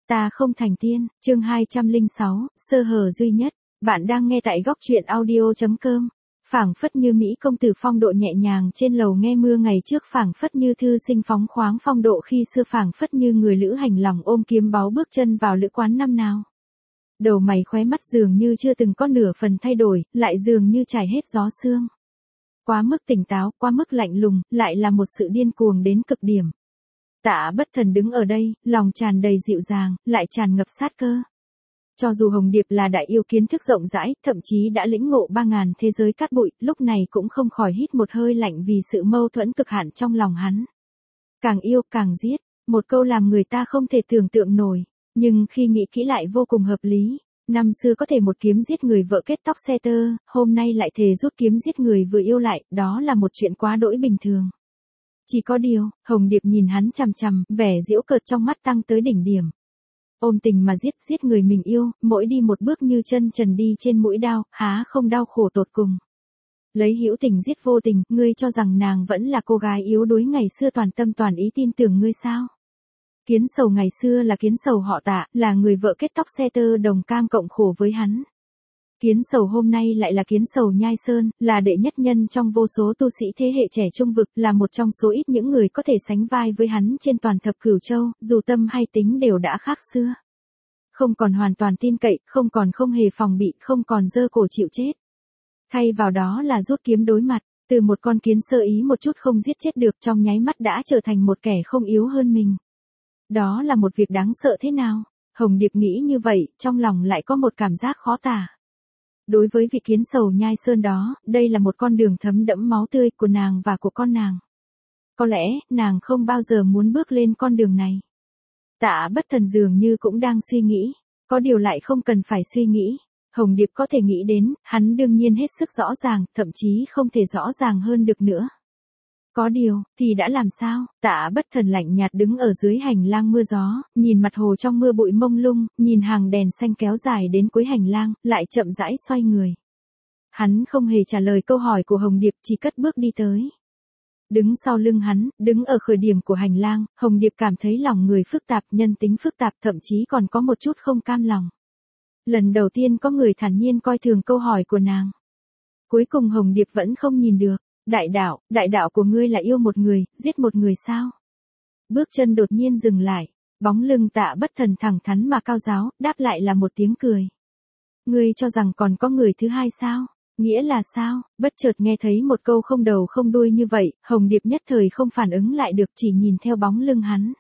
Ta không thành tiên, chương 206, sơ hở duy nhất. Bạn đang nghe tại góc truyện audio.com. Phảng phất như Mỹ công tử phong độ nhẹ nhàng trên lầu nghe mưa ngày trước, phảng phất như thư sinh phóng khoáng phong độ khi xưa, phảng phất như người lữ hành lòng ôm kiếm báu bước chân vào lữ quán năm nào. Đầu mày khóe mắt dường như chưa từng có nửa phần thay đổi, lại dường như trải hết gió sương. Quá mức tỉnh táo, quá mức lạnh lùng, lại là một sự điên cuồng đến cực điểm. Tạ Bất Thần đứng ở đây, lòng tràn đầy dịu dàng, lại tràn ngập sát cơ. Cho dù Hồng Điệp là đại yêu kiến thức rộng rãi, thậm chí đã lĩnh ngộ 3000 thế giới cát bụi, lúc này cũng không khỏi hít một hơi lạnh vì sự mâu thuẫn cực hạn trong lòng hắn. Càng yêu càng giết, một câu làm người ta không thể tưởng tượng nổi, nhưng khi nghĩ kỹ lại vô cùng hợp lý. Năm xưa có thể một kiếm giết người vợ kết tóc xe tơ, hôm nay lại thề rút kiếm giết người vừa yêu lại, đó là một chuyện quá đỗi bình thường. Chỉ có điều, Hồng Điệp nhìn hắn chằm chằm, vẻ giễu cợt trong mắt tăng tới đỉnh điểm. Ôm tình mà giết người mình yêu, mỗi đi một bước như chân trần đi trên mũi đao, há không đau khổ tột cùng. Lấy hữu tình giết vô tình, ngươi cho rằng nàng vẫn là cô gái yếu đuối ngày xưa toàn tâm toàn ý tin tưởng ngươi sao? Kiến Sầu ngày xưa là Kiến Sầu họ Tạ, là người vợ kết tóc xe tơ đồng cam cộng khổ với hắn. Kiến Sầu hôm nay lại là Kiến Sầu Nhai Sơn, là đệ nhất nhân trong vô số tu sĩ thế hệ trẻ trung vực, là một trong số ít những người có thể sánh vai với hắn trên toàn thập cửu châu, dù tâm hay tính đều đã khác xưa. Không còn hoàn toàn tin cậy, không còn không hề phòng bị, không còn giơ cổ chịu chết. Thay vào đó là rút kiếm đối mặt, từ một con kiến sơ ý một chút không giết chết được, trong nháy mắt đã trở thành một kẻ không yếu hơn mình. Đó là một việc đáng sợ thế nào? Hồng Điệp nghĩ như vậy, trong lòng lại có một cảm giác khó tả. Đối với vị Kiến Sầu Nhai Sơn đó, đây là một con đường thấm đẫm máu tươi của nàng và của con nàng. Có lẽ, nàng không bao giờ muốn bước lên con đường này. Tạ Bất Thần dường như cũng đang suy nghĩ, có điều lại không cần phải suy nghĩ. Hồng Điệp có thể nghĩ đến, hắn đương nhiên hết sức rõ ràng, thậm chí không thể rõ ràng hơn được nữa. Có điều, thì đã làm sao? Tạ Bất Thần lạnh nhạt đứng ở dưới hành lang mưa gió, nhìn mặt hồ trong mưa bụi mông lung, nhìn hàng đèn xanh kéo dài đến cuối hành lang, lại chậm rãi xoay người. Hắn không hề trả lời câu hỏi của Hồng Điệp, chỉ cất bước đi tới. Đứng sau lưng hắn, đứng ở khởi điểm của hành lang, Hồng Điệp cảm thấy lòng người phức tạp, nhân tính phức tạp, thậm chí còn có một chút không cam lòng. Lần đầu tiên có người thản nhiên coi thường câu hỏi của nàng. Cuối cùng Hồng Điệp vẫn không nhìn được. Đại đạo của ngươi là yêu một người, giết một người sao? Bước chân đột nhiên dừng lại, bóng lưng Tạ Bất Thần thẳng thắn mà cao giáo, đáp lại là một tiếng cười. Ngươi cho rằng còn có người thứ hai sao? Nghĩa là sao? Bất chợt nghe thấy một câu không đầu không đuôi như vậy, Hồng Điệp nhất thời không phản ứng lại được, chỉ nhìn theo bóng lưng hắn.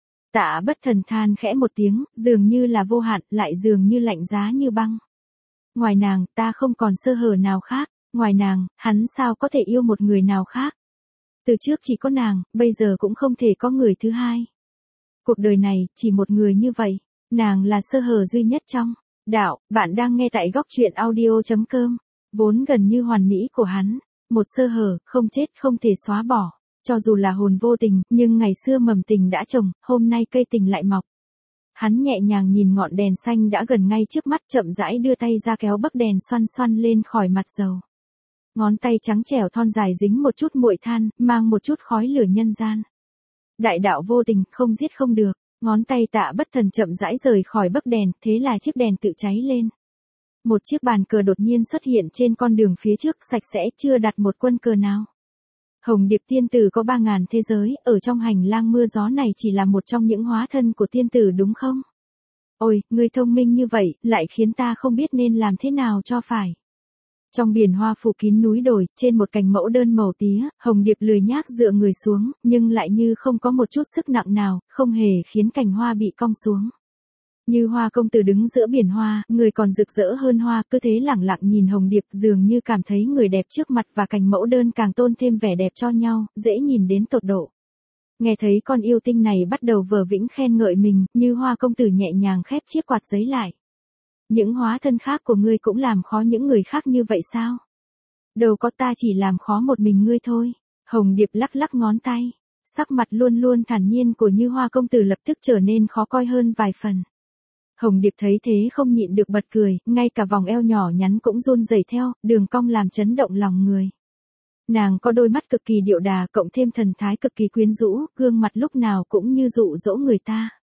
Tạ Bất Thần than khẽ một tiếng, dường như là vô hạn, lại dường như lạnh giá như băng. Ngoài nàng, ta không còn sơ hở nào khác. Ngoài nàng, hắn sao có thể yêu một người nào khác? Từ trước chỉ có nàng, bây giờ cũng không thể có người thứ hai. Cuộc đời này, chỉ một người như vậy, nàng là sơ hở duy nhất trong đạo. Bạn đang nghe tại góc truyện audio.com. Vốn gần như hoàn mỹ của hắn, một sơ hở, không chết không thể xóa bỏ. Cho dù là hồn vô tình, nhưng ngày xưa mầm tình đã trồng, hôm nay cây tình lại mọc. Hắn nhẹ nhàng nhìn ngọn đèn xanh đã gần ngay trước mắt, chậm rãi đưa tay ra kéo bấc đèn xoăn xoăn lên khỏi mặt dầu. Ngón tay trắng trẻo thon dài dính một chút muội than, mang một chút khói lửa nhân gian. Đại đạo vô tình, không giết không được. Ngón tay Tạ Bất Thần chậm rãi rời khỏi bấc đèn, thế là chiếc đèn tự cháy lên. Một chiếc bàn cờ đột nhiên xuất hiện trên con đường phía trước, sạch sẽ, chưa đặt một quân cờ nào. Hồng Điệp tiên tử có 3000 thế giới, ở trong hành lang mưa gió này chỉ là một trong những hóa thân của tiên tử đúng không? Ôi, ngươi thông minh như vậy, lại khiến ta không biết nên làm thế nào cho phải. Trong biển hoa phủ kín núi đồi, trên một cành mẫu đơn màu tía, Hồng Điệp lười nhác dựa người xuống, nhưng lại như không có một chút sức nặng nào, không hề khiến cành hoa bị cong xuống. Như Hoa công tử đứng giữa biển hoa, người còn rực rỡ hơn hoa, cứ thế lẳng lặng nhìn Hồng Điệp, dường như cảm thấy người đẹp trước mặt và cành mẫu đơn càng tôn thêm vẻ đẹp cho nhau, dễ nhìn đến tột độ. Nghe thấy con yêu tinh này bắt đầu vờ vĩnh khen ngợi mình, Như Hoa công tử nhẹ nhàng khép chiếc quạt giấy lại. Những hóa thân khác của ngươi cũng làm khó những người khác như vậy sao? Đâu có, ta chỉ làm khó một mình ngươi thôi. Hồng Điệp lắc lắc ngón tay. Sắc mặt luôn luôn thản nhiên của Như Hoa công tử lập tức trở nên khó coi hơn vài phần. Hồng Điệp thấy thế không nhịn được bật cười, ngay cả vòng eo nhỏ nhắn cũng run rẩy theo, đường cong làm chấn động lòng người. Nàng có đôi mắt cực kỳ điệu đà, cộng thêm thần thái cực kỳ quyến rũ, gương mặt lúc nào cũng như dụ dỗ người ta.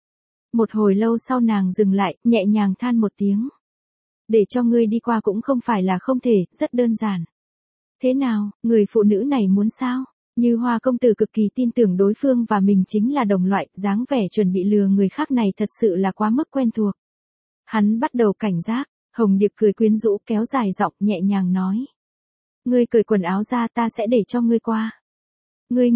Một hồi lâu sau nàng dừng lại, nhẹ nhàng than một tiếng. Để cho ngươi đi qua cũng không phải là không thể, rất đơn giản. Thế nào, người phụ nữ này muốn sao? Như Hoa công tử cực kỳ tin tưởng đối phương và mình chính là đồng loại, dáng vẻ chuẩn bị lừa người khác này thật sự là quá mức quen thuộc. Hắn bắt đầu cảnh giác, Hồng Điệp cười quyến rũ kéo dài giọng nhẹ nhàng nói. Ngươi cởi quần áo ra ta sẽ để cho ngươi qua. Ngươi.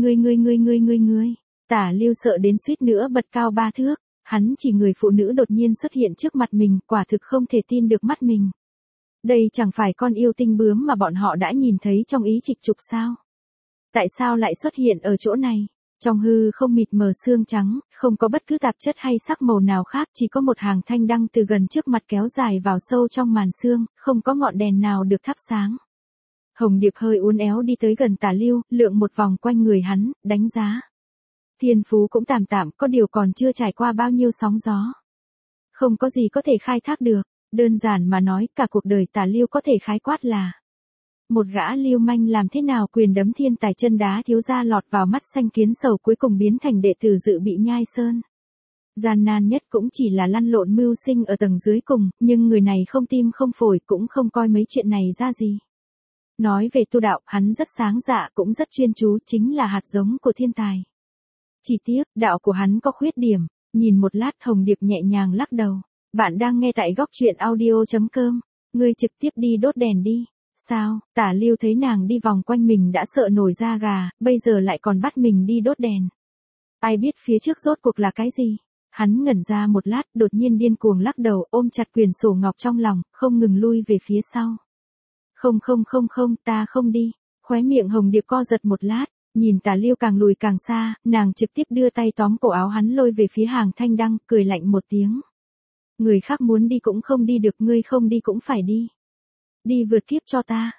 Tả Lưu sợ đến suýt nữa bật cao 3 thước, hắn chỉ người phụ nữ đột nhiên xuất hiện trước mặt mình, quả thực không thể tin được mắt mình. Đây chẳng phải con yêu tinh bướm mà bọn họ đã nhìn thấy trong ý trịch trục sao? Tại sao lại xuất hiện ở chỗ này? Trong hư không mịt mờ xương trắng, không có bất cứ tạp chất hay sắc màu nào khác, chỉ có một hàng thanh đăng từ gần trước mặt kéo dài vào sâu trong màn xương, không có ngọn đèn nào được thắp sáng. Hồng Điệp hơi uốn éo đi tới gần Tả Lưu, lượn một vòng quanh người hắn, đánh giá. Thiên phú cũng tạm tạm, có điều còn chưa trải qua bao nhiêu sóng gió. Không có gì có thể khai thác được, đơn giản mà nói, cả cuộc đời Tả Lưu có thể khái quát là một gã lưu manh làm thế nào quyền đấm thiên tài chân đá thiếu gia lọt vào mắt xanh kiến sầu cuối cùng biến thành đệ tử dự bị nhai sơn. Gian nan nhất cũng chỉ là lăn lộn mưu sinh ở tầng dưới cùng, nhưng người này không tim không phổi cũng không coi mấy chuyện này ra gì. Nói về tu đạo, hắn rất sáng dạ cũng rất chuyên chú, chính là hạt giống của thiên tài. Chỉ tiếc, đạo của hắn có khuyết điểm, nhìn một lát Hồng Điệp nhẹ nhàng lắc đầu. Bạn đang nghe tại góc truyện audio.com, ngươi trực tiếp đi đốt đèn đi. Sao, Tả Lưu thấy nàng đi vòng quanh mình đã sợ nổi da gà, bây giờ lại còn bắt mình đi đốt đèn. Ai biết phía trước rốt cuộc là cái gì? Hắn ngẩn ra một lát, đột nhiên điên cuồng lắc đầu, ôm chặt quyển sổ ngọc trong lòng, không ngừng lui về phía sau. Không, ta không đi. Khóe miệng Hồng Điệp co giật một lát, nhìn Tả Lưu càng lùi càng xa, nàng trực tiếp đưa tay tóm cổ áo hắn lôi về phía hàng thanh đăng, cười lạnh một tiếng. Người khác muốn đi cũng không đi được, ngươi không đi cũng phải đi. Đi vượt kiếp cho ta.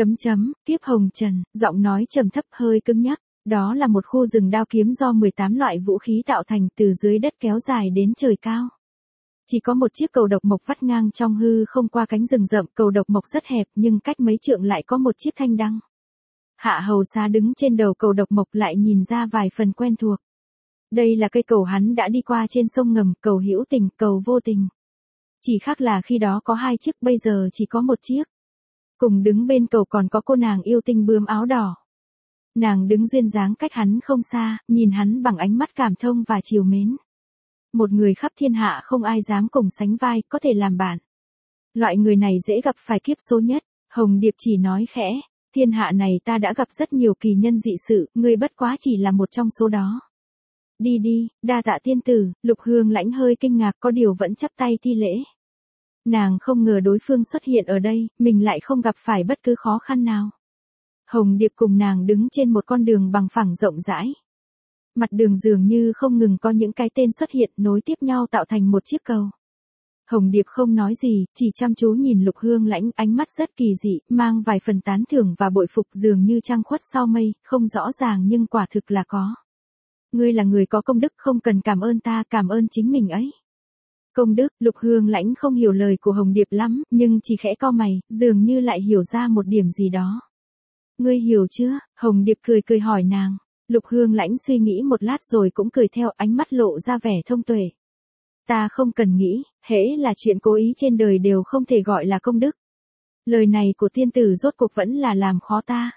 Kiếp hồng trần, giọng nói trầm thấp hơi cứng nhắc. Đó là một khu rừng đao kiếm do 18 loại vũ khí tạo thành, từ dưới đất kéo dài đến trời cao. Chỉ có một chiếc cầu độc mộc vắt ngang trong hư không qua cánh rừng rậm, cầu độc mộc rất hẹp nhưng cách mấy trượng lại có một chiếc thanh đăng. Hạ Hầu Xá đứng trên đầu cầu độc mộc lại nhìn ra vài phần quen thuộc. Đây là cây cầu hắn đã đi qua trên sông ngầm, cầu hữu tình, cầu vô tình. Chỉ khác là khi đó có 2 chiếc, bây giờ chỉ có 1 chiếc. Cùng đứng bên cầu còn có cô nàng yêu tinh bướm áo đỏ. Nàng đứng duyên dáng cách hắn không xa, nhìn hắn bằng ánh mắt cảm thông và trìu mến. Một người khắp thiên hạ không ai dám cùng sánh vai, có thể làm bạn. Loại người này dễ gặp phải kiếp số nhất, Hồng Điệp chỉ nói khẽ, thiên hạ này ta đã gặp rất nhiều kỳ nhân dị sự, ngươi bất quá chỉ là một trong số đó. Đi, đa tạ tiên tử, Lục Hương Lãnh hơi kinh ngạc có điều vẫn chắp tay thi lễ. Nàng không ngờ đối phương xuất hiện ở đây, mình lại không gặp phải bất cứ khó khăn nào. Hồng Điệp cùng nàng đứng trên một con đường bằng phẳng rộng rãi. Mặt đường dường như không ngừng có những cái tên xuất hiện nối tiếp nhau tạo thành một chiếc cầu. Hồng Điệp không nói gì, chỉ chăm chú nhìn Lục Hương Lãnh, ánh mắt rất kỳ dị, mang vài phần tán thưởng và bội phục, dường như trăng khuất sau mây, không rõ ràng nhưng quả thực là có. Ngươi là người có công đức, không cần cảm ơn ta, cảm ơn chính mình ấy. Công đức, Lục Hương Lãnh không hiểu lời của Hồng Điệp lắm, nhưng chỉ khẽ cau mày, dường như lại hiểu ra một điểm gì đó. Ngươi hiểu chưa? Hồng Điệp cười hỏi nàng. Lục Hương Lãnh suy nghĩ một lát rồi cũng cười theo, ánh mắt lộ ra vẻ thông tuệ. Ta không cần nghĩ, hễ là chuyện cố ý trên đời đều không thể gọi là công đức. Lời này của tiên tử rốt cuộc vẫn là làm khó ta.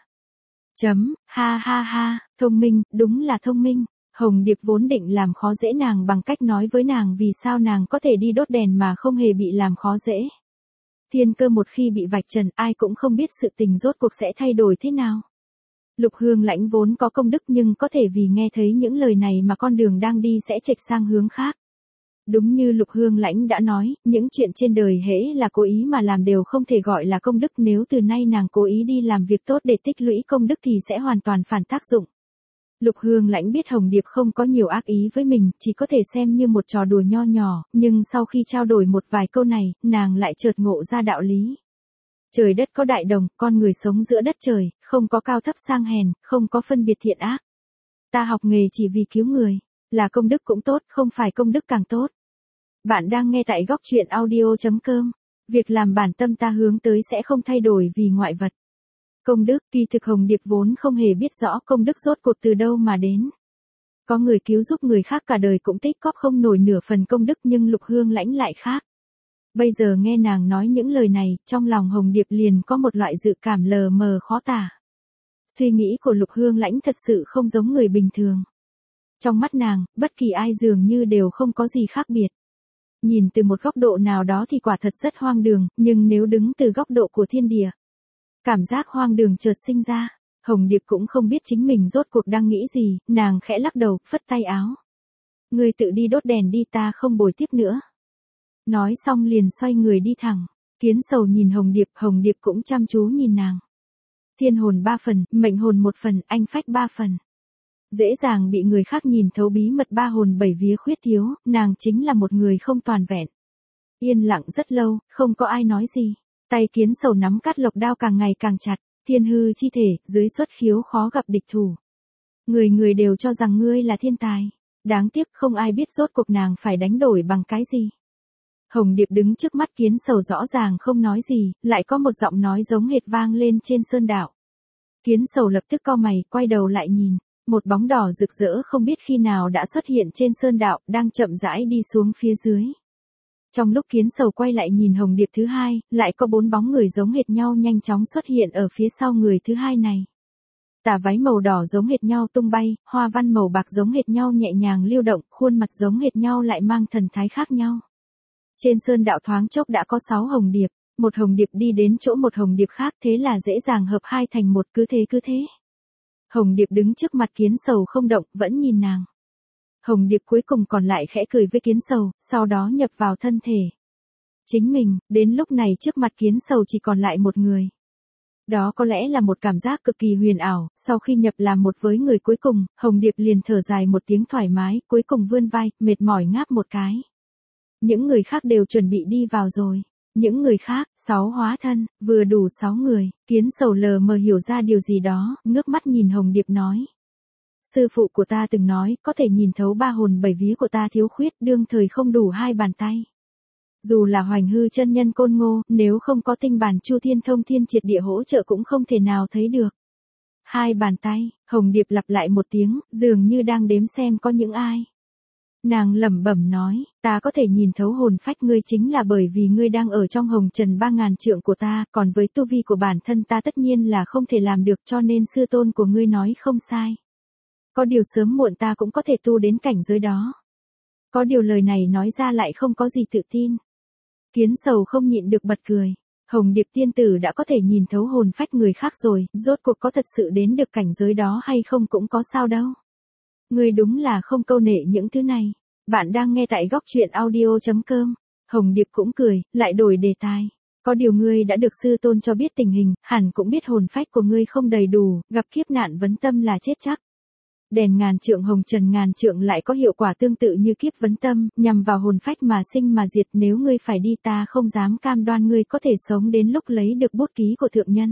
Ha, thông minh, đúng là thông minh. Hồng Điệp vốn định làm khó dễ nàng bằng cách nói với nàng vì sao nàng có thể đi đốt đèn mà không hề bị làm khó dễ. Thiên cơ một khi bị vạch trần, ai cũng không biết sự tình rốt cuộc sẽ thay đổi thế nào. Lục Hương Lãnh vốn có công đức nhưng có thể vì nghe thấy những lời này mà con đường đang đi sẽ chệch sang hướng khác. Đúng như Lục Hương Lãnh đã nói, những chuyện trên đời hễ là cố ý mà làm đều không thể gọi là công đức, nếu từ nay nàng cố ý đi làm việc tốt để tích lũy công đức thì sẽ hoàn toàn phản tác dụng. Lục Hương Lãnh biết Hồng Điệp không có nhiều ác ý với mình, chỉ có thể xem như một trò đùa nho nhỏ, nhưng sau khi trao đổi một vài câu này, nàng lại chợt ngộ ra đạo lý. Trời đất có đại đồng, con người sống giữa đất trời, không có cao thấp sang hèn, không có phân biệt thiện ác. Ta học nghề chỉ vì cứu người, là công đức cũng tốt, không phải công đức càng tốt. Bạn đang nghe tại góc truyện audio.com. Việc làm bản tâm ta hướng tới sẽ không thay đổi vì ngoại vật. Công đức, kỳ thực Hồng Điệp vốn không hề biết rõ công đức rốt cuộc từ đâu mà đến. Có người cứu giúp người khác cả đời cũng tích góp không nổi nửa phần công đức, nhưng Lục Hương Lãnh lại khác. Bây giờ nghe nàng nói những lời này, trong lòng Hồng Điệp liền có một loại dự cảm lờ mờ khó tả. Suy nghĩ của Lục Hương Lãnh thật sự không giống người bình thường. Trong mắt nàng, bất kỳ ai dường như đều không có gì khác biệt. Nhìn từ một góc độ nào đó thì quả thật rất hoang đường, nhưng nếu đứng từ góc độ của thiên địa, cảm giác hoang đường chợt sinh ra. Hồng Điệp cũng không biết chính mình rốt cuộc đang nghĩ gì, nàng khẽ lắc đầu, phất tay áo. Ngươi tự đi đốt đèn đi, ta không bồi tiếp nữa. Nói xong liền xoay người đi thẳng. Kiến Sầu nhìn Hồng Điệp cũng chăm chú nhìn nàng. Thiên hồn 3 phần, mệnh hồn 1 phần, anh phách 3 phần. Dễ dàng bị người khác nhìn thấu bí mật 3 hồn 7 vía khuyết thiếu, nàng chính là một người không toàn vẹn. Yên lặng rất lâu, không có ai nói gì. Tay Kiến Sầu nắm cát lộc đao càng ngày càng chặt. Thiên hư chi thể, dưới xuất khiếu khó gặp địch thủ. Người người đều cho rằng ngươi là thiên tài. Đáng tiếc không ai biết rốt cuộc nàng phải đánh đổi bằng cái gì. Hồng Điệp đứng trước mắt Kiến Sầu rõ ràng không nói gì, lại có một giọng nói giống hệt vang lên trên sơn đạo. Kiến Sầu lập tức cau mày, quay đầu lại nhìn. Một bóng đỏ rực rỡ không biết khi nào đã xuất hiện trên sơn đạo, đang chậm rãi đi xuống phía dưới. Trong lúc Kiến Sầu quay lại nhìn Hồng Điệp thứ hai, lại có 4 bóng người giống hệt nhau nhanh chóng xuất hiện ở phía sau người thứ hai này. Tà váy màu đỏ giống hệt nhau tung bay, hoa văn màu bạc giống hệt nhau nhẹ nhàng lưu động, khuôn mặt giống hệt nhau lại mang thần thái khác nhau. Trên sơn đạo thoáng chốc đã có 6 Hồng Điệp, một Hồng Điệp đi đến chỗ một Hồng Điệp khác, thế là dễ dàng hợp hai thành một, cứ thế. Hồng Điệp đứng trước mặt Kiến Sầu không động, vẫn nhìn nàng. Hồng Điệp cuối cùng còn lại khẽ cười với Kiến Sầu, sau đó nhập vào thân thể chính mình, đến lúc này trước mặt Kiến Sầu chỉ còn lại một người. Đó có lẽ là một cảm giác cực kỳ huyền ảo, sau khi nhập làm một với người cuối cùng, Hồng Điệp liền thở dài một tiếng thoải mái, cuối cùng vươn vai, mệt mỏi ngáp một cái. Những người khác đều chuẩn bị đi vào rồi. Những người khác, 6 hóa thân, vừa đủ 6 người, Kiến Sầu lờ mờ hiểu ra điều gì đó, ngước mắt nhìn Hồng Điệp nói. Sư phụ của ta từng nói, có thể nhìn thấu 3 hồn 7 vía của ta thiếu khuyết, đương thời không đủ 2 bàn tay. Dù là Hoành Hư chân nhân Côn Ngô, nếu không có tinh bản Chu Thiên Thông Thiên triệt địa hỗ trợ cũng không thể nào thấy được. 2 bàn tay, Hồng Điệp lặp lại một tiếng, dường như đang đếm xem có những ai. Nàng lẩm bẩm nói, ta có thể nhìn thấu hồn phách ngươi chính là bởi vì ngươi đang ở trong hồng trần 3000 trượng của ta, còn với tu vi của bản thân ta tất nhiên là không thể làm được, cho nên sư tôn của ngươi nói không sai. Có điều sớm muộn ta cũng có thể tu đến cảnh giới đó. Có điều lời này nói ra lại không có gì tự tin. Kiến Sầu không nhịn được bật cười. Hồng Điệp tiên tử đã có thể nhìn thấu hồn phách người khác rồi, rốt cuộc có thật sự đến được cảnh giới đó hay không cũng có sao đâu. Ngươi đúng là không câu nệ những thứ này. Bạn đang nghe tại góc truyện audio.com. Hồng Điệp cũng cười, lại đổi đề tài. Có điều ngươi đã được sư tôn cho biết tình hình, hẳn cũng biết hồn phách của ngươi không đầy đủ, gặp kiếp nạn vấn tâm là chết chắc. Đèn ngàn trượng hồng trần ngàn trượng lại có hiệu quả tương tự như kiếp vấn tâm, nhằm vào hồn phách mà sinh mà diệt, nếu ngươi phải đi ta không dám cam đoan ngươi có thể sống đến lúc lấy được bút ký của thượng nhân.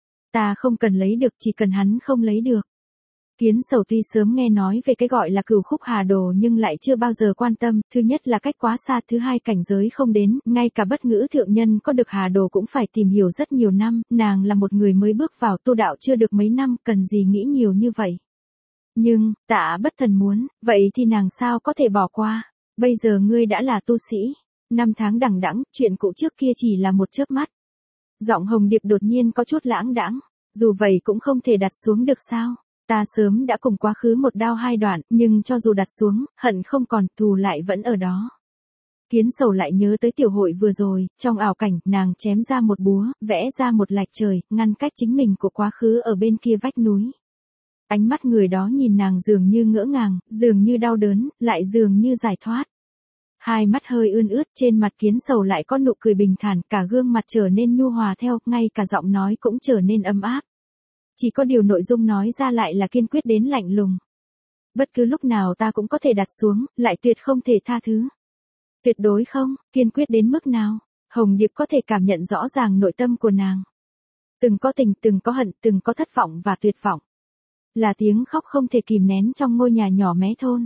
Ta không cần lấy được, chỉ cần hắn không lấy được. Kiến Sầu tuy sớm nghe nói về cái gọi là cửu khúc hà đồ nhưng lại chưa bao giờ quan tâm, thứ nhất là cách quá xa, thứ hai cảnh giới không đến, ngay cả bất ngữ thượng nhân có được hà đồ cũng phải tìm hiểu rất nhiều năm, nàng là một người mới bước vào tu đạo chưa được mấy năm, cần gì nghĩ nhiều như vậy. Nhưng, Tạ Bất Thần muốn, vậy thì nàng sao có thể bỏ qua, bây giờ ngươi đã là tu sĩ, 5 tháng đằng đẵng, chuyện cũ trước kia chỉ là một chớp mắt. Giọng Hồng Điệp đột nhiên có chút lãng đãng, dù vậy cũng không thể đặt xuống được sao. Ta sớm đã cùng quá khứ một đao hai đoạn, nhưng cho dù đặt xuống, hận không còn, thù lại vẫn ở đó. Kiến Sầu lại nhớ tới tiểu hội vừa rồi, trong ảo cảnh, nàng chém ra một búa, vẽ ra một lạch trời, ngăn cách chính mình của quá khứ ở bên kia vách núi. Ánh mắt người đó nhìn nàng dường như ngỡ ngàng, dường như đau đớn, lại dường như giải thoát. Hai mắt hơi ươn ướt, trên mặt Kiến Sầu lại có nụ cười bình thản, cả gương mặt trở nên nhu hòa theo, ngay cả giọng nói cũng trở nên ấm áp. Chỉ có điều nội dung nói ra lại là kiên quyết đến lạnh lùng. Bất cứ lúc nào ta cũng có thể đặt xuống, lại tuyệt không thể tha thứ. Tuyệt đối không, kiên quyết đến mức nào? Hồng Điệp có thể cảm nhận rõ ràng nội tâm của nàng. Từng có tình, từng có hận, từng có thất vọng và tuyệt vọng. Là tiếng khóc không thể kìm nén trong ngôi nhà nhỏ mé thôn.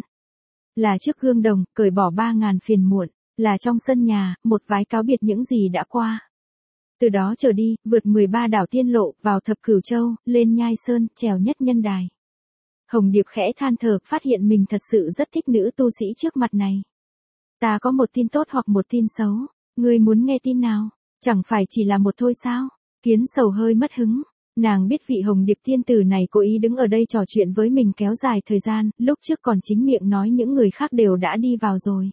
Là trước gương đồng, cởi bỏ 3000 phiền muộn. Là trong sân nhà, một vái cáo biệt những gì đã qua. Từ đó trở đi, vượt 13 đảo tiên lộ, vào thập cửu châu, lên nhai sơn, trèo nhất nhân đài. Hồng Điệp khẽ than thở, phát hiện mình thật sự rất thích nữ tu sĩ trước mặt này. Ta có một tin tốt hoặc một tin xấu, ngươi muốn nghe tin nào? Chẳng phải chỉ là một thôi sao? Kiến Sầu hơi mất hứng. Nàng biết vị Hồng Điệp tiên tử này cố ý đứng ở đây trò chuyện với mình kéo dài thời gian, lúc trước còn chính miệng nói những người khác đều đã đi vào rồi.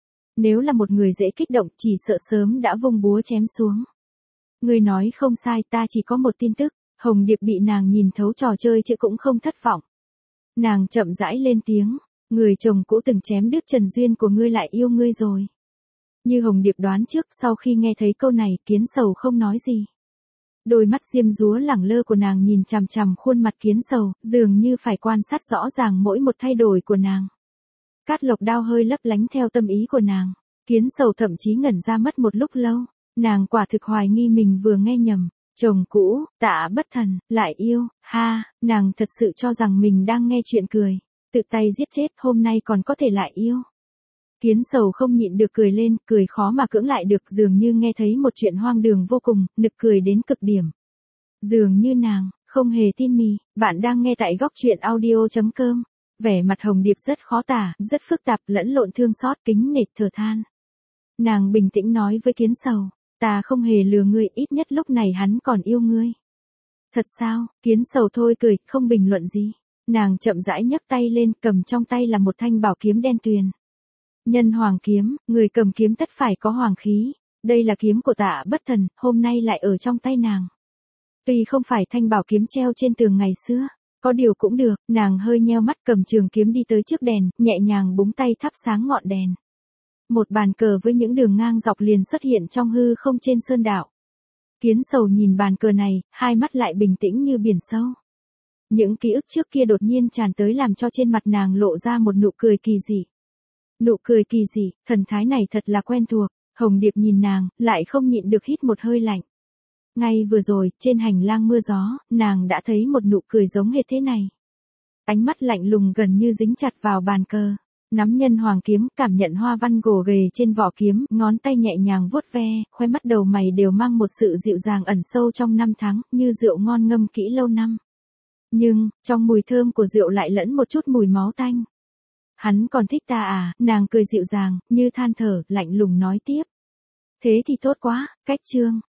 Nếu là một người dễ kích động chỉ sợ sớm đã vung búa chém xuống. Ngươi nói không sai, ta chỉ có một tin tức. Hồng Điệp bị nàng nhìn thấu trò chơi chứ cũng không thất vọng. Nàng chậm rãi lên tiếng, người chồng cũ từng chém đứt trần duyên của ngươi lại yêu ngươi rồi. Như Hồng Điệp đoán trước, sau khi nghe thấy câu này, Kiến Sầu không nói gì. Đôi mắt diêm dúa lẳng lơ của nàng nhìn chằm chằm khuôn mặt Kiến Sầu, dường như phải quan sát rõ ràng mỗi một thay đổi của nàng. Cát Lộc Đao hơi lấp lánh theo tâm ý của nàng. Kiến Sầu thậm chí ngẩn ra mất một lúc lâu. Nàng quả thực hoài nghi mình vừa nghe nhầm. Chồng cũ, Tạ Bất Thần, lại yêu, ha, nàng thật sự cho rằng mình đang nghe chuyện cười. Tự tay giết chết, hôm nay còn có thể lại yêu. Kiến Sầu không nhịn được cười lên, cười khó mà cưỡng lại được, dường như nghe thấy một chuyện hoang đường vô cùng, nực cười đến cực điểm. Dường như nàng không hề tin mì. Bạn đang nghe tại góc truyện audio.com. Vẻ mặt Hồng Điệp rất khó tả, rất phức tạp, lẫn lộn thương xót, kính nể, thở than. Nàng bình tĩnh nói với Kiến Sầu, ta không hề lừa ngươi, ít nhất lúc này hắn còn yêu ngươi. Thật sao? Kiến Sầu thôi cười, không bình luận gì. Nàng chậm rãi nhấc tay lên, cầm trong tay là một thanh bảo kiếm đen tuyền. Nhân hoàng kiếm, người cầm kiếm tất phải có hoàng khí. Đây là kiếm của Tạ Bất Thần, hôm nay lại ở trong tay nàng. Tuy không phải thanh bảo kiếm treo trên tường ngày xưa, có điều cũng được. Nàng hơi nheo mắt, cầm trường kiếm đi tới trước đèn, nhẹ nhàng búng tay thắp sáng ngọn đèn. Một bàn cờ với những đường ngang dọc liền xuất hiện trong hư không trên sơn đảo. Kiến Sầu nhìn bàn cờ này, hai mắt lại bình tĩnh như biển sâu. Những ký ức trước kia đột nhiên tràn tới làm cho trên mặt nàng lộ ra một nụ cười kỳ dị. Nụ cười kỳ dị, thần thái này thật là quen thuộc. Hồng Điệp nhìn nàng, lại không nhịn được hít một hơi lạnh. Ngay vừa rồi, trên hành lang mưa gió, nàng đã thấy một nụ cười giống hệt thế này. Ánh mắt lạnh lùng gần như dính chặt vào bàn cờ. Nắm nhân hoàng kiếm, cảm nhận hoa văn gồ ghề trên vỏ kiếm, ngón tay nhẹ nhàng vuốt ve, khóe mắt đầu mày đều mang một sự dịu dàng ẩn sâu trong năm tháng, như rượu ngon ngâm kỹ lâu năm. Nhưng, trong mùi thơm của rượu lại lẫn một chút mùi máu tanh. Hắn còn thích ta à? Nàng cười dịu dàng, như than thở, lạnh lùng nói tiếp. Thế thì tốt quá, cách chương.